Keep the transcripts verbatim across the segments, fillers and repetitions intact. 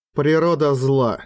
Природа зла.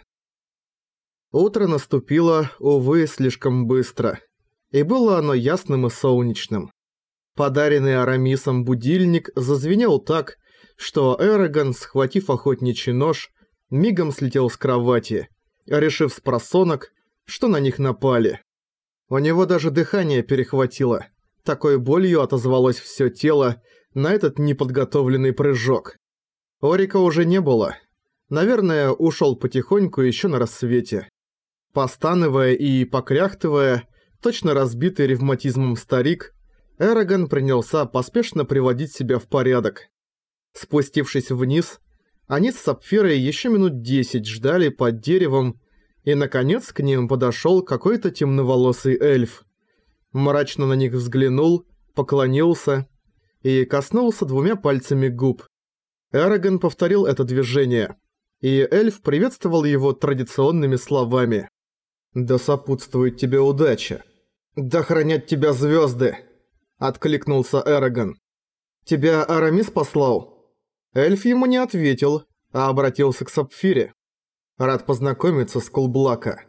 Утро наступило, увы, слишком быстро. И было оно ясным и солнечным. Подаренный Арамисом будильник зазвенел так, что Эрагон, схватив охотничий нож, мигом слетел с кровати, решив с просонок, что на них напали. У него даже дыхание перехватило. Такой болью отозвалось все тело на этот неподготовленный прыжок. Орика уже не было. Наверное, ушел потихоньку еще на рассвете. Постанывая и покряхтывая, точно разбитый ревматизмом старик, Эрагон принялся поспешно приводить себя в порядок. Спустившись вниз, они с Сапфирой еще минут десять ждали под деревом, и наконец к ним подошел какой-то темноволосый эльф. Мрачно на них взглянул, поклонился и коснулся двумя пальцами губ. Эрагон повторил это движение, и эльф приветствовал его традиционными словами. «Да сопутствует тебе удача! Да хранят тебя звезды!» — откликнулся Эрагон. «Тебя Арамис послал?» Эльф ему не ответил, а обратился к Сапфире. «Рад познакомиться с Кулблака.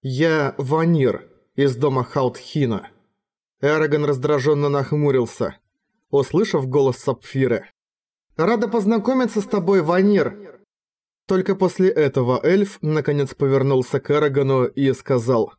Я Ванир, из дома Хаутхина». Эрагон раздраженно нахмурился, услышав голос Сапфиры. «Рада познакомиться с тобой, Ванир!» Только после этого эльф наконец повернулся к Эрагону и сказал: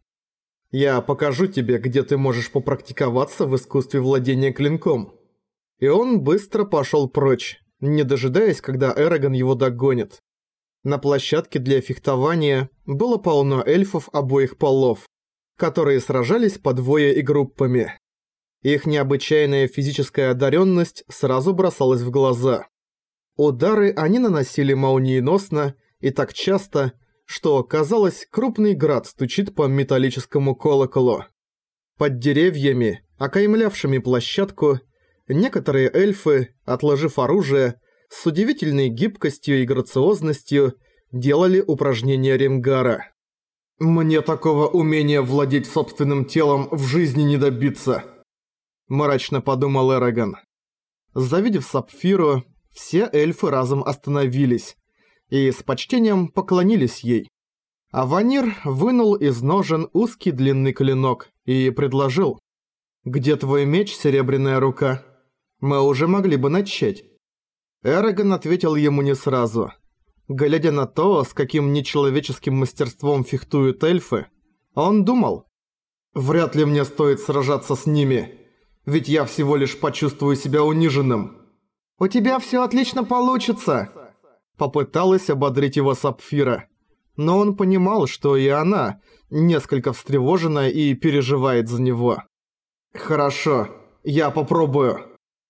«Я покажу тебе, где ты можешь попрактиковаться в искусстве владения клинком». И он быстро пошел прочь, не дожидаясь, когда Эрагон его догонит. На площадке для фехтования было полно эльфов обоих полов, которые сражались по двое и группами. Их необычайная физическая одаренность сразу бросалась в глаза. Удары они наносили молниеносно и так часто, что, казалось, крупный град стучит по металлическому колоколу. Под деревьями, окаймлявшими площадку, некоторые эльфы, отложив оружие, с удивительной гибкостью и грациозностью делали упражнения Рингара. «Мне такого умения владеть собственным телом в жизни не добиться», – мрачно подумал Эрагон. Завидев Сапфиру, все эльфы разом остановились и с почтением поклонились ей. А Ванир вынул из ножен узкий длинный клинок и предложил: «Где твой меч, серебряная рука? Мы уже могли бы начать». Эрагон ответил ему не сразу. Глядя на то, с каким нечеловеческим мастерством фехтуют эльфы, он думал: «Вряд ли мне стоит сражаться с ними, ведь я всего лишь почувствую себя униженным». «У тебя все отлично получится!» Попыталась ободрить его Сапфира. Но он понимал, что и она несколько встревожена и переживает за него. «Хорошо, я попробую».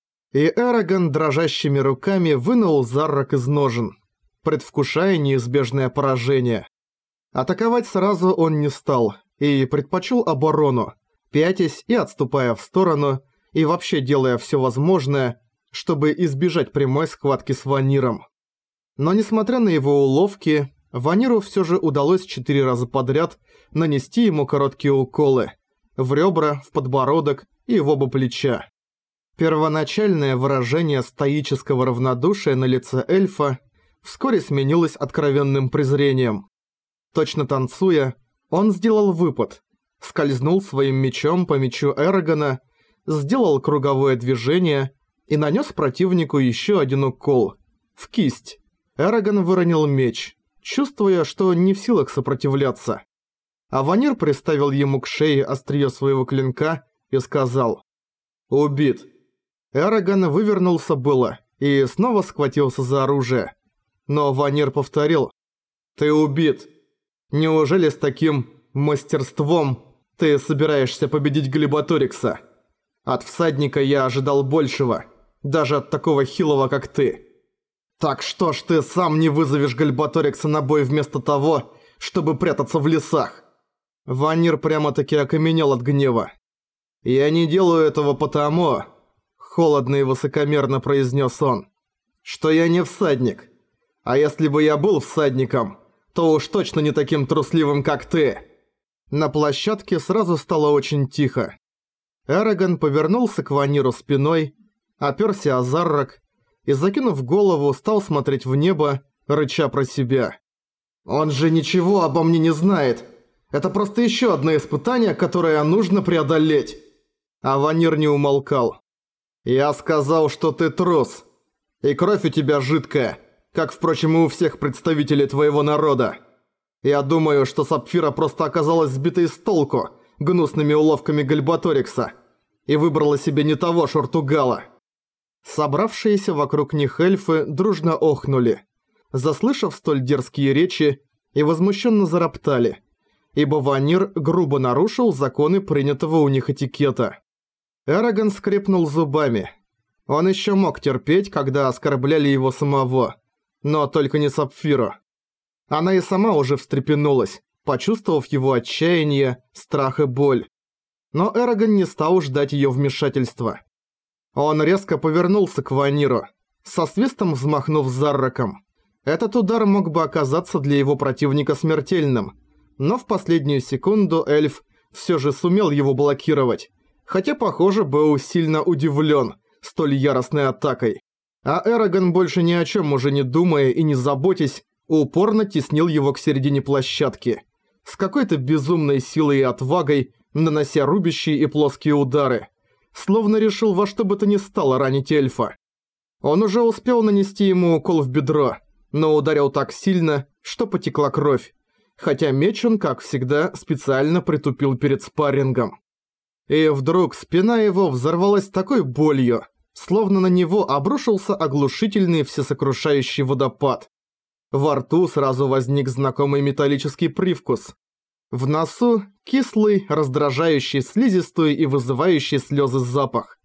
И Эрагон дрожащими руками вынул Заррак из ножен, предвкушая неизбежное поражение. Атаковать сразу он не стал и предпочел оборону, пятясь и отступая в сторону, и вообще делая все возможное, чтобы избежать прямой схватки с Ваниром. Но несмотря на его уловки, Ваниру все же удалось четыре раза подряд нанести ему короткие уколы в ребра, в подбородок и в оба плеча. Первоначальное выражение стоического равнодушия на лице эльфа вскоре сменилось откровенным презрением. Точно танцуя, он сделал выпад, скользнул своим мечом по мечу Эрагона, сделал круговое движение и нанес противнику еще один укол в кисть. Эрагон выронил меч, чувствуя, что не в силах сопротивляться. А Ванир приставил ему к шее острие своего клинка и сказал: «Убит». Эрагон вывернулся было и снова схватился за оружие. Но Ванир повторил: «Ты убит. Неужели с таким мастерством ты собираешься победить Глиботорикса? От всадника я ожидал большего, даже от такого хилого, как ты. Так что ж ты сам не вызовешь Глиботорикса на бой вместо того, чтобы прятаться в лесах?» Ванир прямо-таки окаменел от гнева. «Я не делаю этого потому», — холодно и высокомерно произнес он, — «что я не всадник. А если бы я был всадником, то уж точно не таким трусливым, как ты». На площадке сразу стало очень тихо. Эрагон повернулся к Ваниру спиной, оперся о Заррак и, закинув голову, стал смотреть в небо, рыча про себя. «Он же ничего обо мне не знает. Это просто еще одно испытание, которое нужно преодолеть». А Ванир не умолкал. «Я сказал, что ты трус. И кровь у тебя жидкая, как, впрочем, и у всех представителей твоего народа. Я думаю, что Сапфира просто оказалась сбитой с толку гнусными уловками Гальбаторикса и выбрала себе не того Шортугала». Собравшиеся вокруг них эльфы дружно охнули, заслышав столь дерзкие речи, и возмущенно зароптали, ибо Ванир грубо нарушил законы принятого у них этикета. Эрагон скрипнул зубами. Он еще мог терпеть, когда оскорбляли его самого, но только не Сапфиру. Она и сама уже встрепенулась, почувствовав его отчаяние, страх и боль. Но Эрагон не стал ждать ее вмешательства. Он резко повернулся к Ваниру, со свистом взмахнув зарраком. Этот удар мог бы оказаться для его противника смертельным, но в последнюю секунду эльф все же сумел его блокировать, хотя, похоже, был сильно удивлен столь яростной атакой. А Эрагон, больше ни о чем уже не думая и не заботясь, упорно теснил его к середине площадки, с какой-то безумной силой и отвагой, нанося рубящие и плоские удары, словно решил во что бы то ни стало ранить эльфа. Он уже успел нанести ему укол в бедро, но ударил так сильно, что потекла кровь, хотя меч он, как всегда, специально притупил перед спаррингом. И вдруг спина его взорвалась такой болью, словно на него обрушился оглушительный всесокрушающий водопад. Во рту сразу возник знакомый металлический привкус. В носу кислый, раздражающий слизистую и вызывающий слезы запах.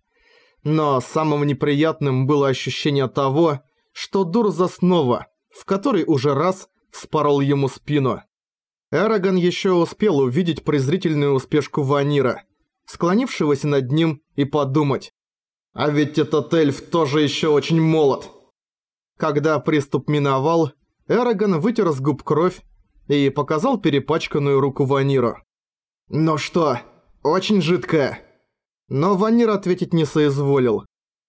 Но самым неприятным было ощущение того, что Дурза снова, в который уже раз, вспорол ему спину. Эрагон еще успел увидеть презрительную успешку Ванира, склонившегося над ним, и подумать: «А ведь этот эльф тоже еще очень молод». Когда приступ миновал, Эрагон вытер с губ кровь и показал перепачканную руку Ваниру. «Ну что, очень жидкая?» Но Ванир ответить не соизволил.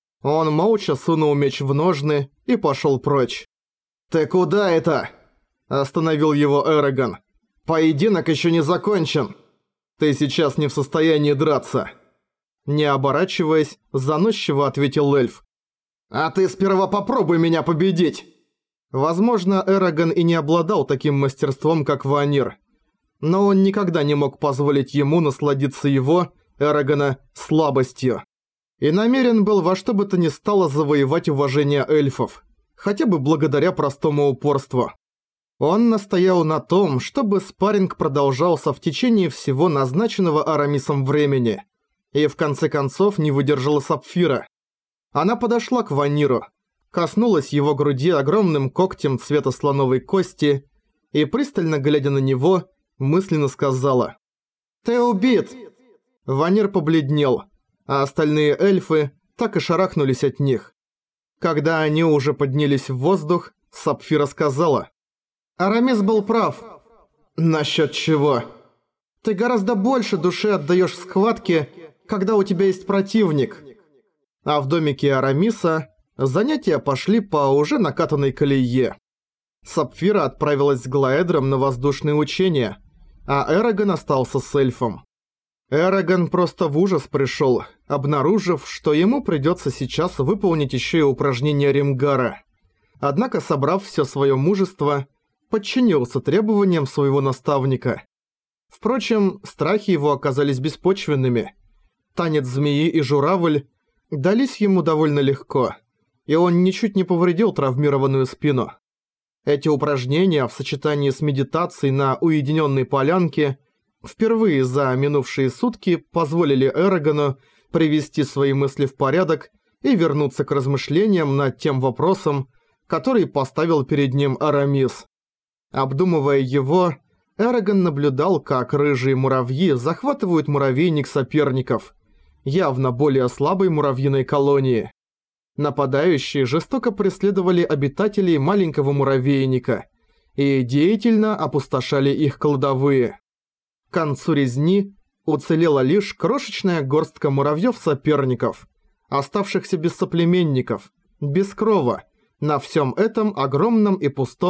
Он молча сунул меч в ножны и пошел прочь. «Ты куда это?» – остановил его Эрагон. «Поединок еще не закончен. Ты сейчас не в состоянии драться». Не оборачиваясь, заносчиво ответил эльф. «А ты сперва попробуй меня победить!» Возможно, Эрагон и не обладал таким мастерством, как Ванир, но он никогда не мог позволить ему насладиться его, Эрагона, слабостью. И намерен был во что бы то ни стало завоевать уважение эльфов, хотя бы благодаря простому упорству. Он настоял на том, чтобы спарринг продолжался в течение всего назначенного Арамисом времени, и в конце концов не выдержала Сапфира. Она подошла к Ваниру, коснулась его груди огромным когтем цвета слоновой кости и, пристально глядя на него, мысленно сказала: «Ты убит!» Ванир побледнел, а остальные эльфы так и шарахнулись от них. Когда они уже поднялись в воздух, Сапфира сказала: «Арамис был прав». «Насчет чего?» «Ты гораздо больше души отдаешь схватке, когда у тебя есть противник». А в домике Арамиса занятия пошли по уже накатанной колее. Сапфира отправилась с Глаэдром на воздушные учения, а Эрагон остался с эльфом. Эрагон просто в ужас пришел, обнаружив, что ему придется сейчас выполнить еще и упражнение Римгара. Однако, собрав все свое мужество, подчинился требованиям своего наставника. Впрочем, страхи его оказались беспочвенными. Танец змеи и журавль дались ему довольно легко, и он ничуть не повредил травмированную спину. Эти упражнения в сочетании с медитацией на уединенной полянке впервые за минувшие сутки позволили Эрагону привести свои мысли в порядок и вернуться к размышлениям над тем вопросом, который поставил перед ним Арамис. Обдумывая его, Эрагон наблюдал, как рыжие муравьи захватывают муравейник соперников, явно более слабой муравьиной колонии. Нападающие жестоко преследовали обитателей маленького муравейника и деятельно опустошали их кладовые. К концу резни уцелела лишь крошечная горстка муравьёв-соперников, оставшихся без соплеменников, без крова, на всем этом огромном и пустом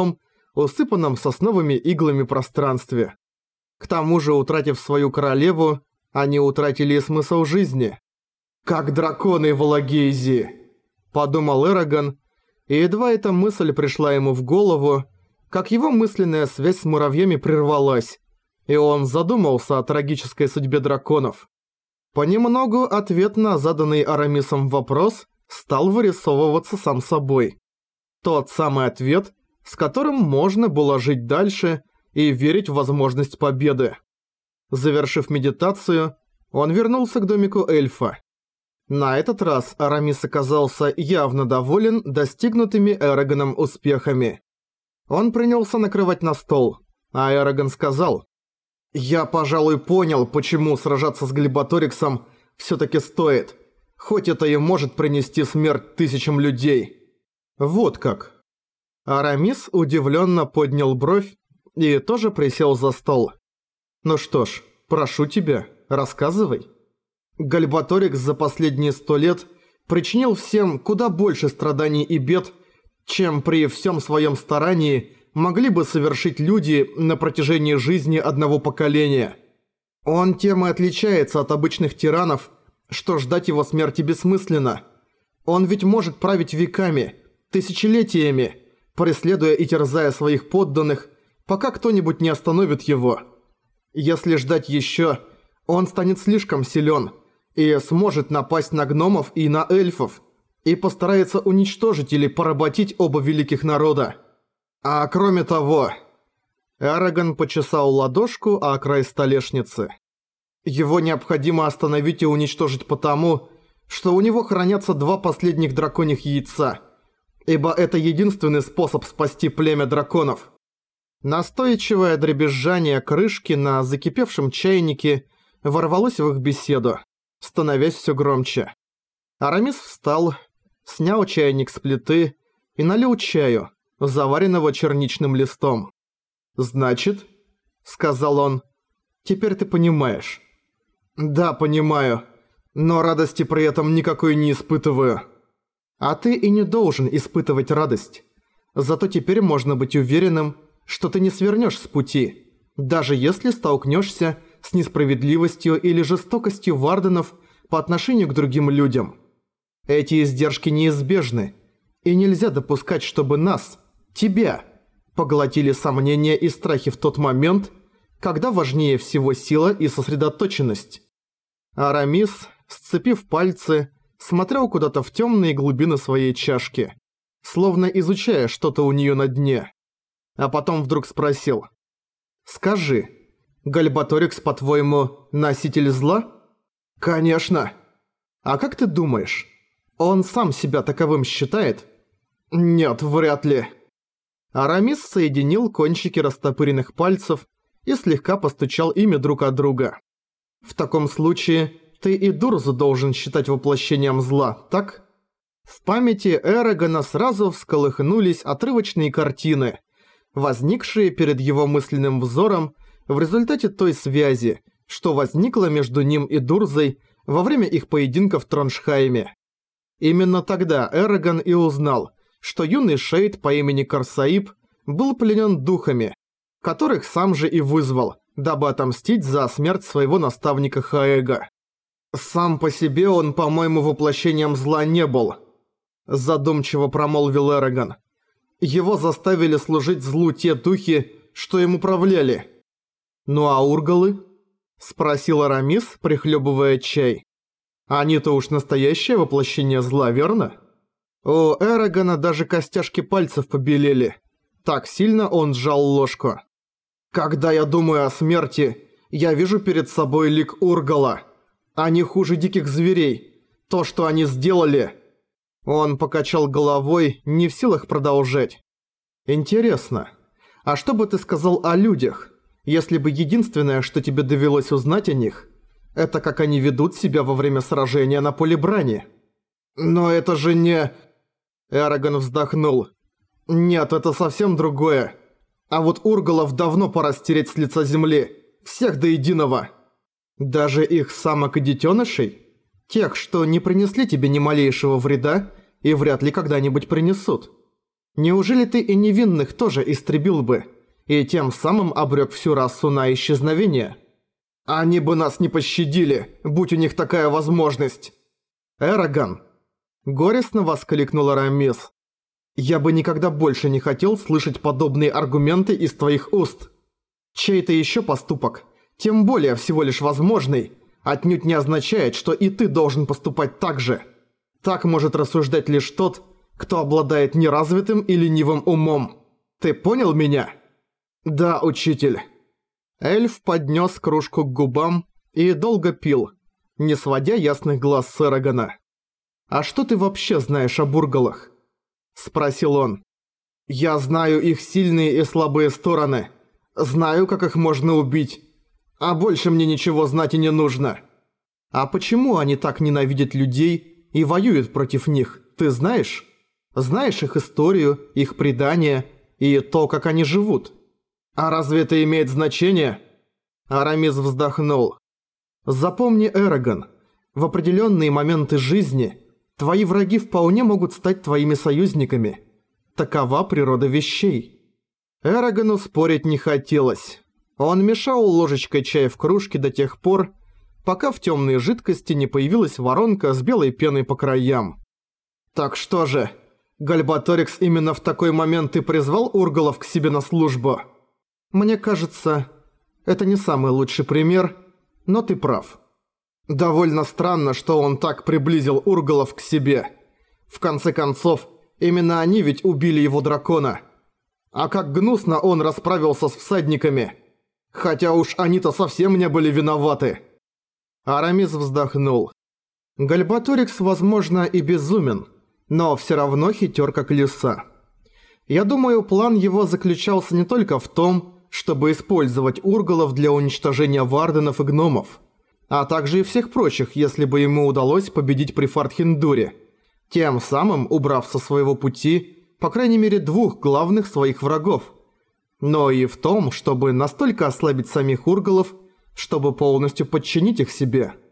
усыпанном сосновыми иглами пространстве. К тому же, утратив свою королеву, они утратили и смысл жизни. «Как драконы в Алагейзе!» – подумал Эрагон, и едва эта мысль пришла ему в голову, как его мысленная связь с муравьями прервалась, и он задумался о трагической судьбе драконов. Понемногу ответ на заданный Арамисом вопрос стал вырисовываться сам собой. Тот самый ответ, с которым можно было жить дальше и верить в возможность победы. Завершив медитацию, он вернулся к домику эльфа. На этот раз Арамис оказался явно доволен достигнутыми Эрагоном успехами. Он принялся накрывать на стол, а Эрагон сказал: «Я, пожалуй, понял, почему сражаться с Глиботориксом всё-таки стоит, хоть это и может принести смерть тысячам людей». «Вот как». Арамис удивленно поднял бровь и тоже присел за стол. «Ну что ж, прошу тебя, рассказывай». Гальбаторикс за последние сто лет причинил всем куда больше страданий и бед, чем при всем своем старании могли бы совершить люди на протяжении жизни одного поколения. Он тем и отличается от обычных тиранов, что ждать его смерти бессмысленно. Он ведь может править веками, тысячелетиями, преследуя и терзая своих подданных, пока кто-нибудь не остановит его. Если ждать еще, он станет слишком силен и сможет напасть на гномов и на эльфов, и постарается уничтожить или поработить оба великих народа. А кроме того... Эрагон почесал ладошку о край столешницы. Его необходимо остановить и уничтожить потому, что у него хранятся два последних драконьих яйца, ибо это единственный способ спасти племя драконов. Настойчивое дребезжание крышки на закипевшем чайнике ворвалось в их беседу, становясь все громче. Арамис встал, снял чайник с плиты и налил чаю, заваренного черничным листом. «Значит, — сказал он, — теперь ты понимаешь». «Да, понимаю, но радости при этом никакой не испытываю». «А ты и не должен испытывать радость. Зато теперь можно быть уверенным, что ты не свернешь с пути, даже если столкнешься с несправедливостью или жестокостью варденов по отношению к другим людям. Эти издержки неизбежны, и нельзя допускать, чтобы нас, тебя, поглотили сомнения и страхи в тот момент, когда важнее всего сила и сосредоточенность». Арамис, сцепив пальцы, смотрел куда-то в темные глубины своей чашки, словно изучая что-то у нее на дне. А потом вдруг спросил: «Скажи, Гальбаторикс, по-твоему, носитель зла?» «Конечно». «А как ты думаешь, он сам себя таковым считает?» «Нет, вряд ли». Арамис соединил кончики растопыренных пальцев и слегка постучал ими друг от друга. «В таком случае ты и Дурзу должен считать воплощением зла, так?» В памяти Эрагона сразу всколыхнулись отрывочные картины, возникшие перед его мысленным взором в результате той связи, что возникла между ним и Дурзой во время их поединка в Троншхайме. Именно тогда Эрагон и узнал, что юный шейд по имени Карсаиб был пленен духами, которых сам же и вызвал, дабы отомстить за смерть своего наставника Хаэга. «Сам по себе он, по-моему, воплощением зла не был», – задумчиво промолвил Эрагон. «Его заставили служить злу те духи, что им управляли». «Ну а ургалы?» – спросил Арамис, прихлебывая чай. «Они-то уж настоящее воплощение зла, верно?» У Эрагона даже костяшки пальцев побелели. Так сильно он сжал ложку. «Когда я думаю о смерти, я вижу перед собой лик ургала. Они хуже диких зверей. То, что они сделали...» Он покачал головой, не в силах продолжать. «Интересно, а что бы ты сказал о людях, если бы единственное, что тебе довелось узнать о них, это как они ведут себя во время сражения на поле брани?» «Но это же не...» Эрагон вздохнул. «Нет, это совсем другое. А вот ургалов давно пора стереть с лица земли. Всех до единого. Даже их самок и детенышей? Тех, что не принесли тебе ни малейшего вреда и вряд ли когда-нибудь принесут. Неужели ты и невинных тоже истребил бы, и тем самым обрёк всю расу на исчезновение? Они бы нас не пощадили, будь у них такая возможность. Эраган, горестно воскликнул Арамис. Я бы никогда больше не хотел слышать подобные аргументы из твоих уст. Чей-то ещё поступок, тем более всего лишь возможный, отнюдь не означает, что и ты должен поступать так же. Так может рассуждать лишь тот, кто обладает неразвитым и ленивым умом. Ты понял меня? Да, учитель. Эльф поднес кружку к губам и долго пил, не сводя ясных глаз с Эрагана. «А что ты вообще знаешь о бургалах?» – спросил он. «Я знаю их сильные и слабые стороны. Знаю, как их можно убить. А больше мне ничего знать и не нужно. А почему они так ненавидят людей и воюют против них, ты знаешь? Знаешь их историю, их предания и то, как они живут? А разве это имеет значение?» Арамис вздохнул. «Запомни, Эраган, в определенные моменты жизни твои враги вполне могут стать твоими союзниками. Такова природа вещей». Эрагану спорить не хотелось. Он мешал ложечкой чая в кружке до тех пор, пока в темной жидкости не появилась воронка с белой пеной по краям. «Так что же, Гальбаторикс именно в такой момент и призвал ургалов к себе на службу? Мне кажется, это не самый лучший пример, но ты прав. Довольно странно, что он так приблизил ургалов к себе. В конце концов, именно они ведь убили его дракона. А как гнусно он расправился с всадниками. Хотя уж они-то совсем не были виноваты». Арамис вздохнул. Гальбаторикс, возможно, и безумен, но все равно хитер как лиса. Я думаю, план его заключался не только в том, чтобы использовать ургалов для уничтожения варденов и гномов, а также и всех прочих, если бы ему удалось победить при Фартхендуре, тем самым убрав со своего пути, по крайней мере, двух главных своих врагов. Но и в том, чтобы настолько ослабить самих ургалов, чтобы полностью подчинить их себе.